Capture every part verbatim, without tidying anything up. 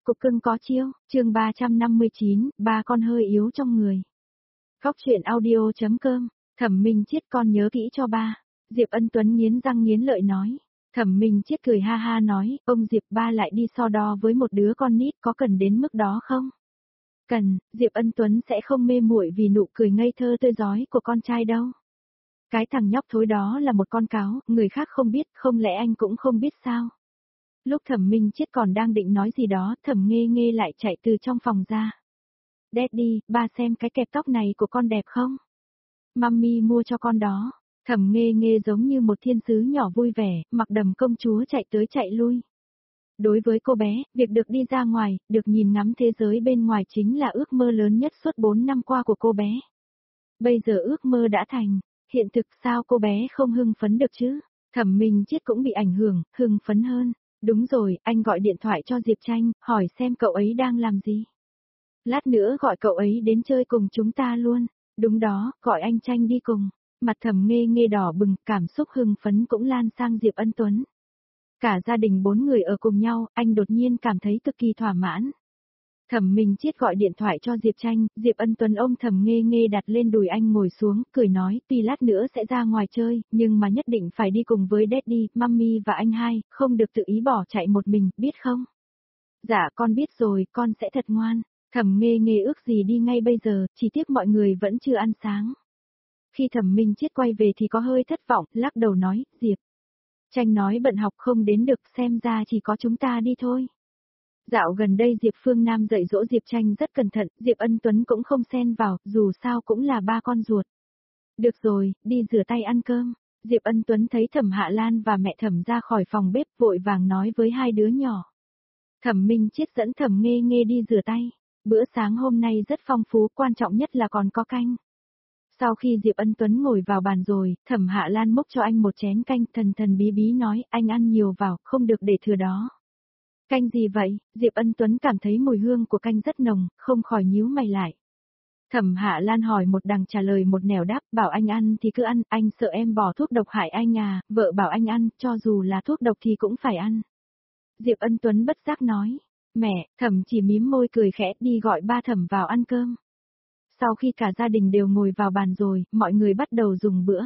cục cưng có chiêu, chương ba trăm năm mươi chín, ba con hơi yếu trong người. Góc truyện audio.com, Thẩm Minh Chiết con nhớ kỹ cho ba. Diệp Ân Tuấn nghiến răng nghiến lợi nói. Thẩm Minh Chiết cười ha ha nói, ông Diệp ba lại đi so đo với một đứa con nít có cần đến mức đó không? Cần, Diệp Ân Tuấn sẽ không mê muội vì nụ cười ngây thơ tươi rói của con trai đâu. Cái thằng nhóc thối đó là một con cáo, người khác không biết, không lẽ anh cũng không biết sao? Lúc Thẩm Minh Chiết còn đang định nói gì đó, Thẩm Nghê Nghê lại chạy từ trong phòng ra. Daddy, ba xem cái kẹp tóc này của con đẹp không? Mummy mua cho con đó. Thẩm Nghê Nghê giống như một thiên sứ nhỏ vui vẻ, mặc đầm công chúa chạy tới chạy lui. Đối với cô bé, việc được đi ra ngoài, được nhìn ngắm thế giới bên ngoài chính là ước mơ lớn nhất suốt bốn năm qua của cô bé. Bây giờ ước mơ đã thành, hiện thực sao cô bé không hưng phấn được chứ? Thẩm Minh Chiết cũng bị ảnh hưởng, hưng phấn hơn. Đúng rồi, anh gọi điện thoại cho Diệp Tranh, hỏi xem cậu ấy đang làm gì. Lát nữa gọi cậu ấy đến chơi cùng chúng ta luôn. Đúng đó, gọi anh Tranh đi cùng. Mặt Thẩm Nghê Nghê đỏ bừng, cảm xúc hưng phấn cũng lan sang Diệp Ân Tuấn. Cả gia đình bốn người ở cùng nhau, anh đột nhiên cảm thấy cực kỳ thỏa mãn. Thẩm Minh Chiết gọi điện thoại cho Diệp Tranh, Diệp Ân Tuấn ôm Thẩm Nghê Nghê đặt lên đùi anh ngồi xuống, cười nói, tuy lát nữa sẽ ra ngoài chơi, nhưng mà nhất định phải đi cùng với Daddy, Mummy và anh hai, không được tự ý bỏ chạy một mình, biết không? Dạ con biết rồi, con sẽ thật ngoan. Thẩm Nghê Nghê ước gì đi ngay bây giờ, chỉ tiếc mọi người vẫn chưa ăn sáng. Khi Thẩm Minh Chiết quay về thì có hơi thất vọng, lắc đầu nói, Diệp Tranh nói bận học không đến được, xem ra chỉ có chúng ta đi thôi. Dạo gần đây Diệp Phương Nam dạy dỗ Diệp Tranh rất cẩn thận, Diệp Ân Tuấn cũng không xen vào, dù sao cũng là ba con ruột. Được rồi, đi rửa tay ăn cơm. Diệp Ân Tuấn thấy Thẩm Hạ Lan và mẹ Thẩm ra khỏi phòng bếp, vội vàng nói với hai đứa nhỏ. Thẩm Minh Chiết dẫn Thẩm Nghê Nghê đi rửa tay. Bữa sáng hôm nay rất phong phú, quan trọng nhất là còn có canh. Sau khi Diệp Ân Tuấn ngồi vào bàn rồi, Thẩm Hạ Lan múc cho anh một chén canh, thần thần bí bí nói, anh ăn nhiều vào, không được để thừa đó. Canh gì vậy? Diệp Ân Tuấn cảm thấy mùi hương của canh rất nồng, không khỏi nhíu mày lại. Thẩm Hạ Lan hỏi một đằng trả lời một nẻo đáp, bảo anh ăn thì cứ ăn, anh sợ em bỏ thuốc độc hại anh à, vợ bảo anh ăn, cho dù là thuốc độc thì cũng phải ăn. Diệp Ân Tuấn bất giác nói, mẹ, Thẩm chỉ mím môi cười khẽ đi gọi ba Thẩm vào ăn cơm. Sau khi cả gia đình đều ngồi vào bàn rồi, mọi người bắt đầu dùng bữa.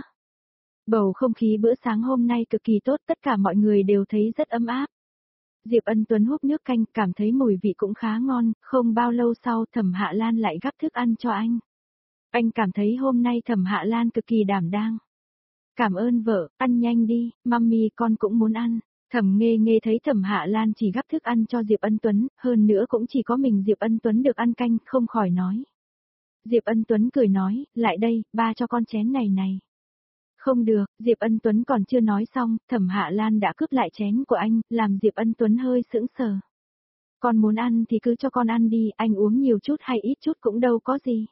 Bầu không khí bữa sáng hôm nay cực kỳ tốt, tất cả mọi người đều thấy rất ấm áp. Diệp Ân Tuấn húp nước canh, cảm thấy mùi vị cũng khá ngon, không bao lâu sau Thẩm Hạ Lan lại gắp thức ăn cho anh. Anh cảm thấy hôm nay Thẩm Hạ Lan cực kỳ đảm đang. Cảm ơn vợ, ăn nhanh đi, mummy con cũng muốn ăn. Thẩm Nghê Nghê thấy Thẩm Hạ Lan chỉ gắp thức ăn cho Diệp Ân Tuấn, hơn nữa cũng chỉ có mình Diệp Ân Tuấn được ăn canh, không khỏi nói. Diệp Ân Tuấn cười nói, lại đây, ba cho con chén này này. Không được, Diệp Ân Tuấn còn chưa nói xong, Thẩm Hạ Lan đã cướp lại chén của anh, làm Diệp Ân Tuấn hơi sững sờ. Con muốn ăn thì cứ cho con ăn đi, anh uống nhiều chút hay ít chút cũng đâu có gì.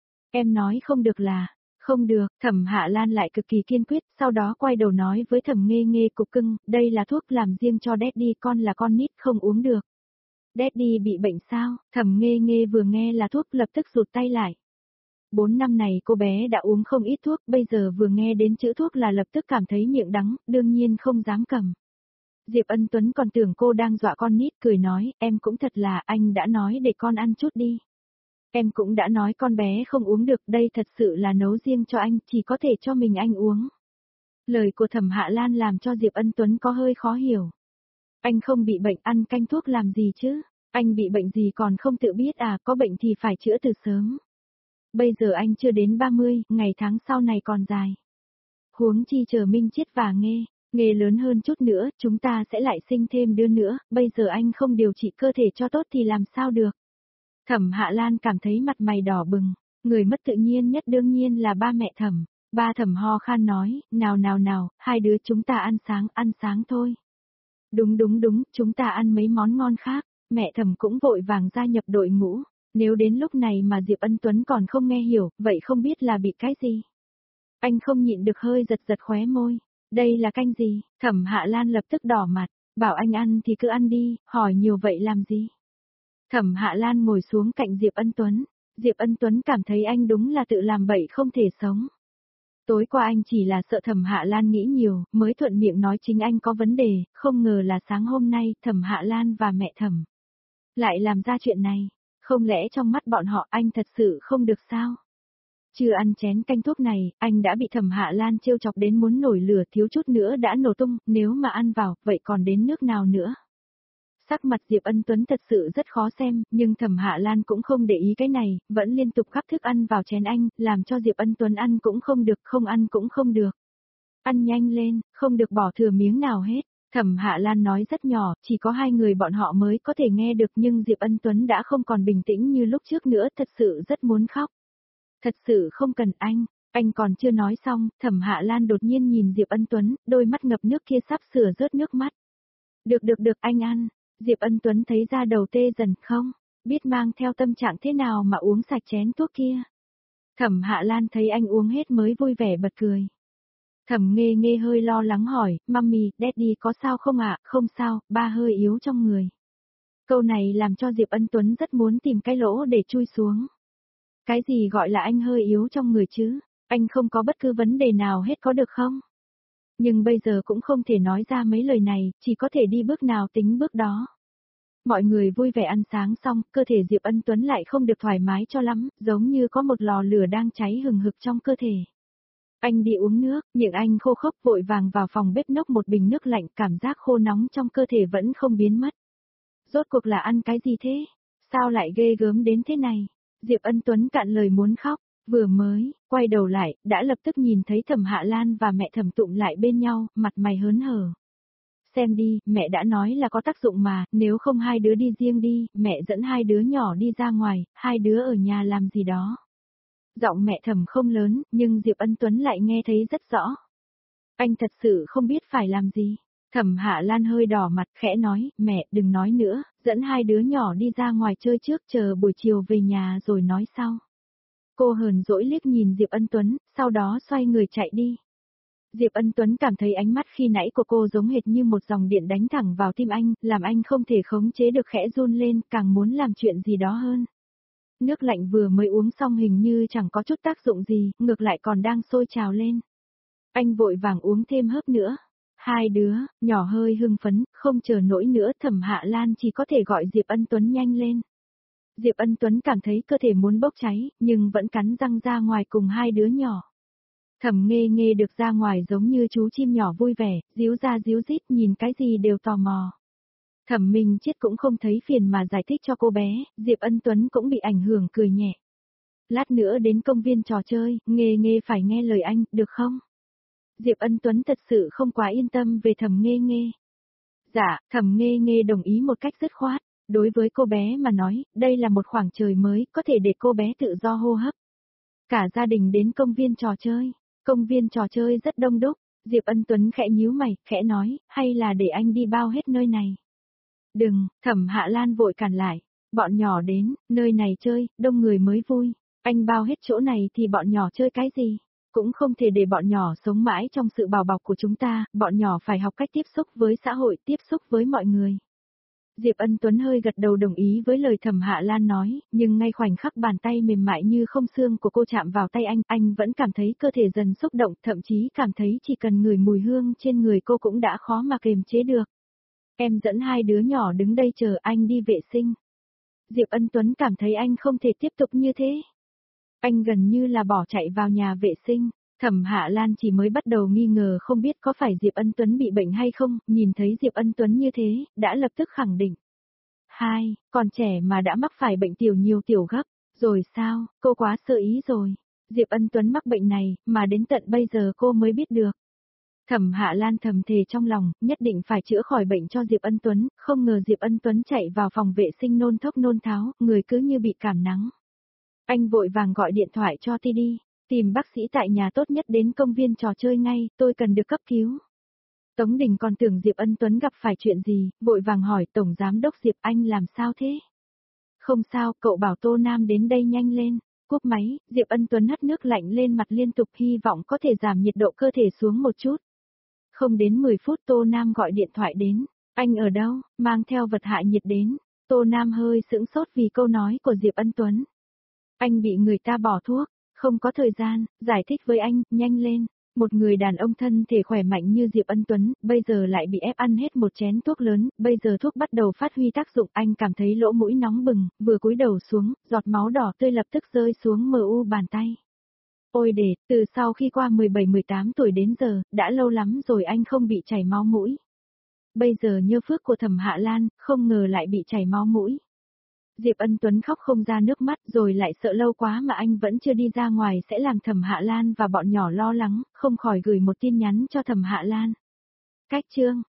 Em nói không được là, không được, Thẩm Hạ Lan lại cực kỳ kiên quyết, sau đó quay đầu nói với Thẩm Nghê Nghê cục cưng, đây là thuốc làm riêng cho Daddy, con là con nít không uống được. Daddy bị bệnh sao? Thẩm Nghê Nghê vừa nghe là thuốc lập tức rụt tay lại. Bốn năm này cô bé đã uống không ít thuốc, bây giờ vừa nghe đến chữ thuốc là lập tức cảm thấy miệng đắng, đương nhiên không dám cầm. Diệp Ân Tuấn còn tưởng cô đang dọa con nít, cười nói, em cũng thật là, anh đã nói để con ăn chút đi. Em cũng đã nói con bé không uống được, đây thật sự là nấu riêng cho anh, chỉ có thể cho mình anh uống. Lời của Thẩm Hạ Lan làm cho Diệp Ân Tuấn có hơi khó hiểu. Anh không bị bệnh, ăn canh thuốc làm gì chứ? Anh bị bệnh gì còn không tự biết à, có bệnh thì phải chữa từ sớm. Bây giờ anh chưa đến ba mươi, ngày tháng sau này còn dài. Huống chi chờ Minh Chiết và Nghê, Nghê lớn hơn chút nữa, chúng ta sẽ lại sinh thêm đứa nữa, bây giờ anh không điều trị cơ thể cho tốt thì làm sao được. Thẩm Hạ Lan cảm thấy mặt mày đỏ bừng, người mất tự nhiên nhất đương nhiên là ba mẹ Thẩm. Ba Thẩm ho khan nói, nào nào nào, hai đứa chúng ta ăn sáng, ăn sáng thôi. Đúng đúng đúng, chúng ta ăn mấy món ngon khác, mẹ Thẩm cũng vội vàng gia nhập đội ngũ. Nếu đến lúc này mà Diệp Ân Tuấn còn không nghe hiểu, vậy không biết là bị cái gì. Anh không nhịn được hơi giật giật khóe môi. Đây là canh gì? Thẩm Hạ Lan lập tức đỏ mặt, bảo anh ăn thì cứ ăn đi, hỏi nhiều vậy làm gì? Thẩm Hạ Lan ngồi xuống cạnh Diệp Ân Tuấn. Diệp Ân Tuấn cảm thấy anh đúng là tự làm bậy không thể sống. Tối qua anh chỉ là sợ Thẩm Hạ Lan nghĩ nhiều, mới thuận miệng nói chính anh có vấn đề, không ngờ là sáng hôm nay Thẩm Hạ Lan và mẹ Thẩm Lại làm ra chuyện này, không lẽ trong mắt bọn họ anh thật sự không được sao? Chưa ăn chén canh thuốc này, anh đã bị Thẩm Hạ Lan trêu chọc đến muốn nổi lửa, thiếu chút nữa đã nổ tung, nếu mà ăn vào, vậy còn đến nước nào nữa? Sắc mặt Diệp Ân Tuấn thật sự rất khó xem, nhưng Thẩm Hạ Lan cũng không để ý cái này, vẫn liên tục gắp thức ăn vào chén anh, làm cho Diệp Ân Tuấn ăn cũng không được, không ăn cũng không được. Ăn nhanh lên, không được bỏ thừa miếng nào hết. Thẩm Hạ Lan nói rất nhỏ, chỉ có hai người bọn họ mới có thể nghe được, nhưng Diệp Ân Tuấn đã không còn bình tĩnh như lúc trước nữa, thật sự rất muốn khóc. Thật sự không cần anh, anh còn chưa nói xong, Thẩm Hạ Lan đột nhiên nhìn Diệp Ân Tuấn, đôi mắt ngập nước kia sắp sửa rớt nước mắt. Được được được anh ăn, Diệp Ân Tuấn thấy da đầu tê dần không, biết mang theo tâm trạng thế nào mà uống sạch chén thuốc kia. Thẩm Hạ Lan thấy anh uống hết mới vui vẻ bật cười. Thẩm Nghê Nghê hơi lo lắng hỏi, Mummy, Daddy có sao không ạ? Không sao, ba hơi yếu trong người. Câu này làm cho Diệp Ân Tuấn rất muốn tìm cái lỗ để chui xuống. Cái gì gọi là anh hơi yếu trong người chứ? Anh không có bất cứ vấn đề nào hết có được không? Nhưng bây giờ cũng không thể nói ra mấy lời này, chỉ có thể đi bước nào tính bước đó. Mọi người vui vẻ ăn sáng xong, cơ thể Diệp Ân Tuấn lại không được thoải mái cho lắm, giống như có một lò lửa đang cháy hừng hực trong cơ thể. Anh đi uống nước, miệng anh khô khốc vội vàng vào phòng bếp nốc một bình nước lạnh, cảm giác khô nóng trong cơ thể vẫn không biến mất. Rốt cuộc là ăn cái gì thế? Sao lại ghê gớm đến thế này? Diệp Ân Tuấn cạn lời muốn khóc, vừa mới, quay đầu lại, đã lập tức nhìn thấy Thẩm Hạ Lan và mẹ Thẩm tụng lại bên nhau, mặt mày hớn hở. Xem đi, mẹ đã nói là có tác dụng mà, nếu không hai đứa đi riêng đi, mẹ dẫn hai đứa nhỏ đi ra ngoài, hai đứa ở nhà làm gì đó. Giọng mẹ Thẩm không lớn, nhưng Diệp Ân Tuấn lại nghe thấy rất rõ. Anh thật sự không biết phải làm gì. Thẩm Hạ Lan hơi đỏ mặt khẽ nói, mẹ đừng nói nữa, dẫn hai đứa nhỏ đi ra ngoài chơi trước, chờ buổi chiều về nhà rồi nói sau. Cô hờn dỗi liếc nhìn Diệp Ân Tuấn, sau đó xoay người chạy đi. Diệp Ân Tuấn cảm thấy ánh mắt khi nãy của cô giống hệt như một dòng điện đánh thẳng vào tim anh, làm anh không thể khống chế được khẽ run lên, càng muốn làm chuyện gì đó hơn. Nước lạnh vừa mới uống xong hình như chẳng có chút tác dụng gì, ngược lại còn đang sôi trào lên. Anh vội vàng uống thêm hớp nữa. Hai đứa, nhỏ hơi hưng phấn, không chờ nổi nữa, Thẩm Hạ Lan chỉ có thể gọi Diệp Ân Tuấn nhanh lên. Diệp Ân Tuấn cảm thấy cơ thể muốn bốc cháy, nhưng vẫn cắn răng ra ngoài cùng hai đứa nhỏ. Thẩm Nghê Nghê được ra ngoài giống như chú chim nhỏ vui vẻ, díu ra díu dít nhìn cái gì đều tò mò. Thẩm Minh Chiết cũng không thấy phiền mà giải thích cho cô bé, Diệp Ân Tuấn cũng bị ảnh hưởng cười nhẹ. Lát nữa đến công viên trò chơi, Nghê Nghê phải nghe lời anh, được không? Diệp Ân Tuấn thật sự không quá yên tâm về Thẩm Nghê Nghê. Dạ, Thẩm Nghê Nghê đồng ý một cách dứt khoát. Đối với cô bé mà nói, đây là một khoảng trời mới, có thể để cô bé tự do hô hấp. Cả gia đình đến công viên trò chơi. Công viên trò chơi rất đông đúc. Diệp Ân Tuấn khẽ nhíu mày, khẽ nói, hay là để anh đi bao hết nơi này. Đừng, Thẩm Hạ Lan vội cản lại. Bọn nhỏ đến, nơi này chơi, đông người mới vui. Anh bao hết chỗ này thì bọn nhỏ chơi cái gì? Cũng không thể để bọn nhỏ sống mãi trong sự bảo bọc của chúng ta, bọn nhỏ phải học cách tiếp xúc với xã hội, tiếp xúc với mọi người. Diệp Ân Tuấn hơi gật đầu đồng ý với lời Thẩm Hạ Lan nói, nhưng ngay khoảnh khắc bàn tay mềm mại như không xương của cô chạm vào tay anh, anh vẫn cảm thấy cơ thể dần xúc động, thậm chí cảm thấy chỉ cần ngửi mùi hương trên người cô cũng đã khó mà kiềm chế được. Em dẫn hai đứa nhỏ đứng đây chờ anh đi vệ sinh. Diệp Ân Tuấn cảm thấy anh không thể tiếp tục như thế. Anh gần như là bỏ chạy vào nhà vệ sinh. Thẩm Hạ Lan chỉ mới bắt đầu nghi ngờ không biết có phải Diệp Ân Tuấn bị bệnh hay không, nhìn thấy Diệp Ân Tuấn như thế, đã lập tức khẳng định. Hai, còn trẻ mà đã mắc phải bệnh tiểu nhiều tiểu gấp, rồi sao, cô quá sơ ý rồi. Diệp Ân Tuấn mắc bệnh này, mà đến tận bây giờ cô mới biết được. Thẩm Hạ Lan thầm thề trong lòng, nhất định phải chữa khỏi bệnh cho Diệp Ân Tuấn, không ngờ Diệp Ân Tuấn chạy vào phòng vệ sinh nôn thốc nôn tháo, người cứ như bị cảm nắng. Anh vội vàng gọi điện thoại cho Ti đi. Tìm bác sĩ tại nhà tốt nhất đến công viên trò chơi ngay, tôi cần được cấp cứu. Tống Đình còn tưởng Diệp Ân Tuấn gặp phải chuyện gì, vội vàng hỏi Tổng Giám đốc Diệp anh làm sao thế? Không sao, cậu bảo Tô Nam đến đây nhanh lên. Cúp máy, Diệp Ân Tuấn hất nước lạnh lên mặt liên tục hy vọng có thể giảm nhiệt độ cơ thể xuống một chút. Không đến mười phút Tô Nam gọi điện thoại đến. Anh ở đâu, mang theo vật hạ nhiệt đến. Tô Nam hơi sững sốt vì câu nói của Diệp Ân Tuấn. Anh bị người ta bỏ thuốc. Không có thời gian, giải thích với anh, nhanh lên. Một người đàn ông thân thể khỏe mạnh như Diệp Ân Tuấn, bây giờ lại bị ép ăn hết một chén thuốc lớn, bây giờ thuốc bắt đầu phát huy tác dụng, anh cảm thấy lỗ mũi nóng bừng, vừa cúi đầu xuống, giọt máu đỏ tươi lập tức rơi xuống mờ u bàn tay. Ôi để, từ sau khi qua mười bảy mười tám tuổi đến giờ, đã lâu lắm rồi anh không bị chảy máu mũi. Bây giờ nhờ phước của Thẩm Hạ Lan, không ngờ lại bị chảy máu mũi. Diệp Ân Tuấn khóc không ra nước mắt, rồi lại sợ lâu quá mà anh vẫn chưa đi ra ngoài sẽ làm Thẩm Hạ Lan và bọn nhỏ lo lắng, không khỏi gửi một tin nhắn cho Thẩm Hạ Lan. Cách chương